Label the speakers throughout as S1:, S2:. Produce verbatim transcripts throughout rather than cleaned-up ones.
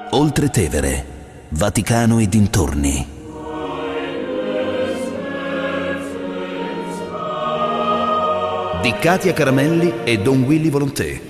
S1: Oltre Tevere, Vaticano e dintorni. Di Katia Caramelli e Don Willy Volonté.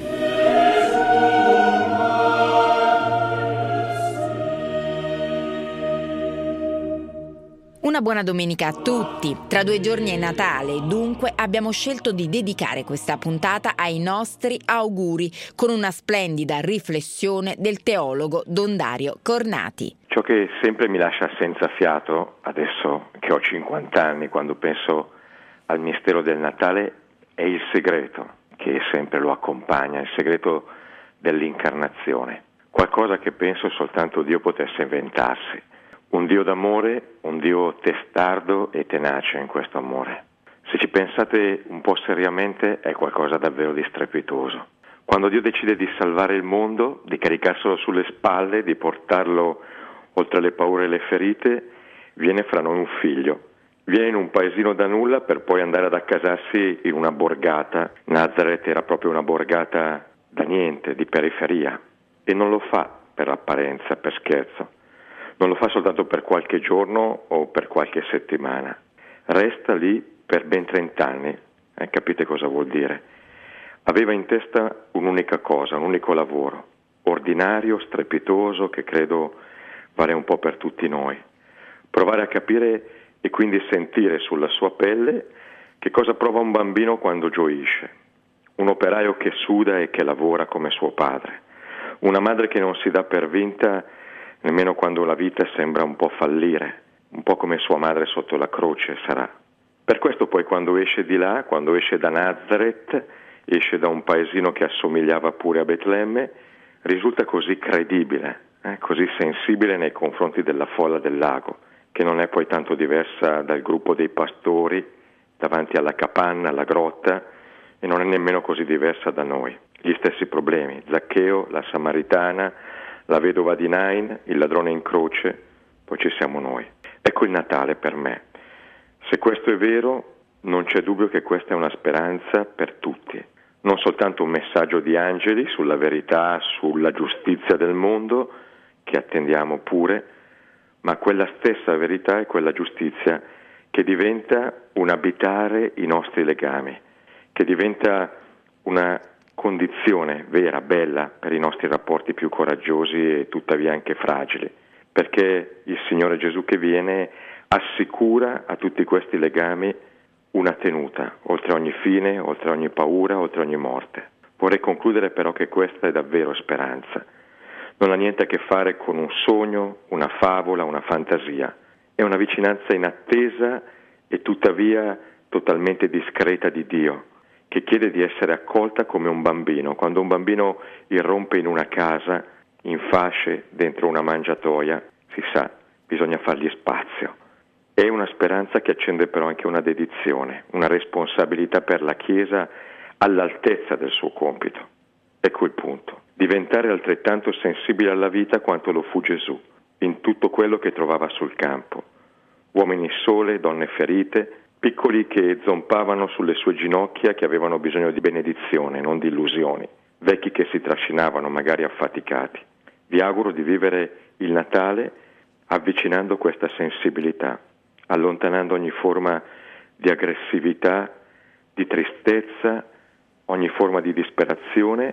S2: Una buona domenica a tutti. Tra due giorni è Natale, dunque abbiamo scelto di dedicare questa puntata ai nostri auguri con una splendida riflessione del teologo Don Dario Cornati.
S3: Ciò che sempre mi lascia senza fiato, adesso che ho cinquanta anni, quando penso al mistero del Natale, è il segreto che sempre lo accompagna, il segreto dell'incarnazione. Qualcosa che penso soltanto Dio potesse inventarsi. Un Dio d'amore, un Dio testardo e tenace in questo amore. Se ci pensate un po' seriamente è qualcosa davvero di strepitoso. Quando Dio decide di salvare il mondo, di caricarselo sulle spalle, di portarlo oltre le paure e le ferite, viene fra noi un figlio. Viene in un paesino da nulla per poi andare ad accasarsi in una borgata. Nazareth era proprio una borgata da niente, di periferia. E non lo fa per apparenza, per scherzo. Non lo fa soltanto per qualche giorno o per qualche settimana. Resta lì per ben trent'anni. Eh, capite cosa vuol dire? Aveva in testa un'unica cosa, un unico lavoro, ordinario, strepitoso, che credo vale un po' per tutti noi. Provare a capire e quindi sentire sulla sua pelle che cosa prova un bambino quando gioisce. Un operaio che suda e che lavora come suo padre. Una madre che non si dà per vinta nemmeno quando la vita sembra un po' fallire, un po' come sua madre sotto la croce sarà. Per questo poi quando esce di là, quando esce da Nazareth, esce da un paesino che assomigliava pure a Betlemme, risulta così credibile, eh, così sensibile nei confronti della folla del lago, che non è poi tanto diversa dal gruppo dei pastori davanti alla capanna, alla grotta, e non è nemmeno così diversa da noi. Gli stessi problemi, Zaccheo, la Samaritana, la vedova di Nain, il ladrone in croce, poi ci siamo noi. Ecco il Natale per me. Se questo è vero, non c'è dubbio che questa è una speranza per tutti. Non soltanto un messaggio di angeli sulla verità, sulla giustizia del mondo, che attendiamo pure, ma quella stessa verità e quella giustizia che diventa un abitare i nostri legami, che diventa una condizione vera, bella per i nostri rapporti più coraggiosi e tuttavia anche fragili, perché il Signore Gesù che viene assicura a tutti questi legami una tenuta, oltre ogni fine, oltre ogni paura, oltre ogni morte. Vorrei concludere però che questa è davvero speranza. Non ha niente a che fare con un sogno, una favola, una fantasia. È una vicinanza inattesa e tuttavia totalmente discreta di Dio, che chiede di essere accolta come un bambino. Quando un bambino irrompe in una casa, in fasce, dentro una mangiatoia, si sa, bisogna fargli spazio. È una speranza che accende però anche una dedizione, una responsabilità per la Chiesa all'altezza del suo compito. Ecco il punto, diventare altrettanto sensibile alla vita quanto lo fu Gesù, in tutto quello che trovava sul campo. Uomini sole, donne ferite, piccoli che zompavano sulle sue ginocchia, che avevano bisogno di benedizione, non di illusioni, vecchi che si trascinavano, magari affaticati. Vi auguro di vivere il Natale avvicinando questa sensibilità, allontanando ogni forma di aggressività, di tristezza, ogni forma di disperazione,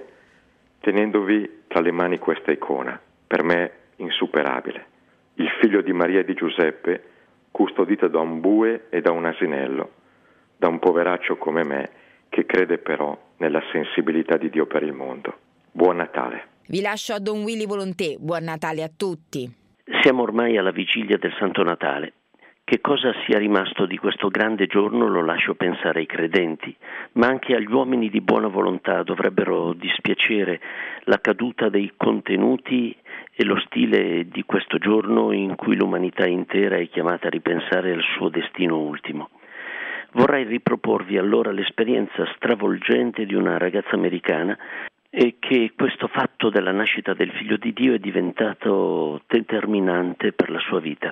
S3: tenendovi tra le mani questa icona, per me insuperabile. Il figlio di Maria e di Giuseppe, custodita da un bue e da un asinello, da un poveraccio come me, che crede però nella sensibilità di Dio per il mondo. Buon Natale.
S2: Vi lascio a Don Willy Volonté. Buon Natale a tutti.
S4: Siamo ormai alla vigilia del Santo Natale. Che cosa sia rimasto di questo grande giorno lo lascio pensare ai credenti, ma anche agli uomini di buona volontà dovrebbero dispiacere la caduta dei contenuti e lo stile di questo giorno in cui l'umanità intera è chiamata a ripensare al suo destino ultimo. Vorrei riproporvi allora l'esperienza stravolgente di una ragazza americana e che questo fatto della nascita del Figlio di Dio è diventato determinante per la sua vita.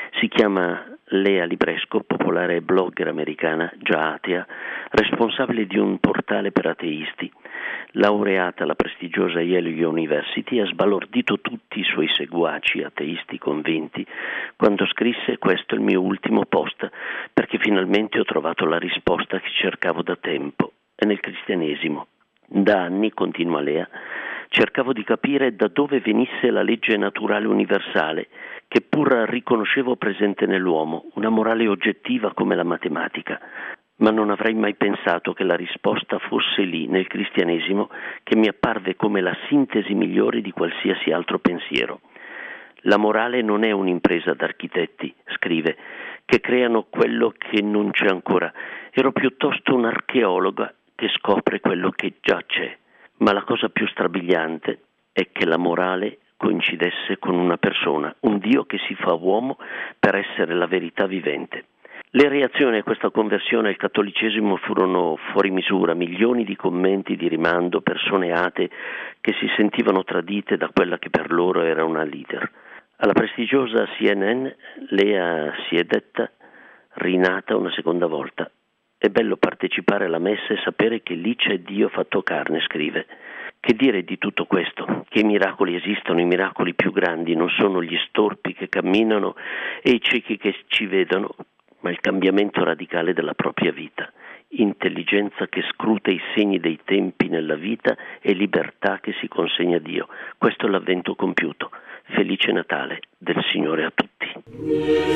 S4: Si chiama Lea Libresco, popolare blogger americana, già atea, responsabile di un portale per ateisti. Laureata alla prestigiosa Yale University, ha sbalordito tutti i suoi seguaci ateisti convinti quando scrisse: questo è il mio ultimo post, perché finalmente ho trovato la risposta che cercavo da tempo, è nel cristianesimo. Da anni, continua Lea, cercavo di capire da dove venisse la legge naturale universale, che pur riconoscevo presente nell'uomo, una morale oggettiva come la matematica. Ma non avrei mai pensato che la risposta fosse lì, nel cristianesimo, che mi apparve come la sintesi migliore di qualsiasi altro pensiero. La morale non è un'impresa d'architetti, scrive, che creano quello che non c'è ancora. Ero piuttosto un'archeologa che scopre quello che già c'è. Ma la cosa più strabiliante è che la morale coincidesse con una persona, un Dio che si fa uomo per essere la verità vivente. Le reazioni a questa conversione al cattolicesimo furono fuori misura, milioni di commenti di rimando, persone atee che si sentivano tradite da quella che per loro era una leader. Alla prestigiosa C N N Lea si è detta rinata una seconda volta. È bello partecipare alla messa e sapere che lì c'è Dio fatto carne, scrive. Che dire di tutto questo? Che i miracoli esistono, i miracoli più grandi non sono gli storpi che camminano e i ciechi che ci vedono, ma il cambiamento radicale della propria vita, intelligenza che scruta i segni dei tempi nella vita e libertà che si consegna a Dio. Questo è l'avvento compiuto. Felice Natale del Signore a tutti.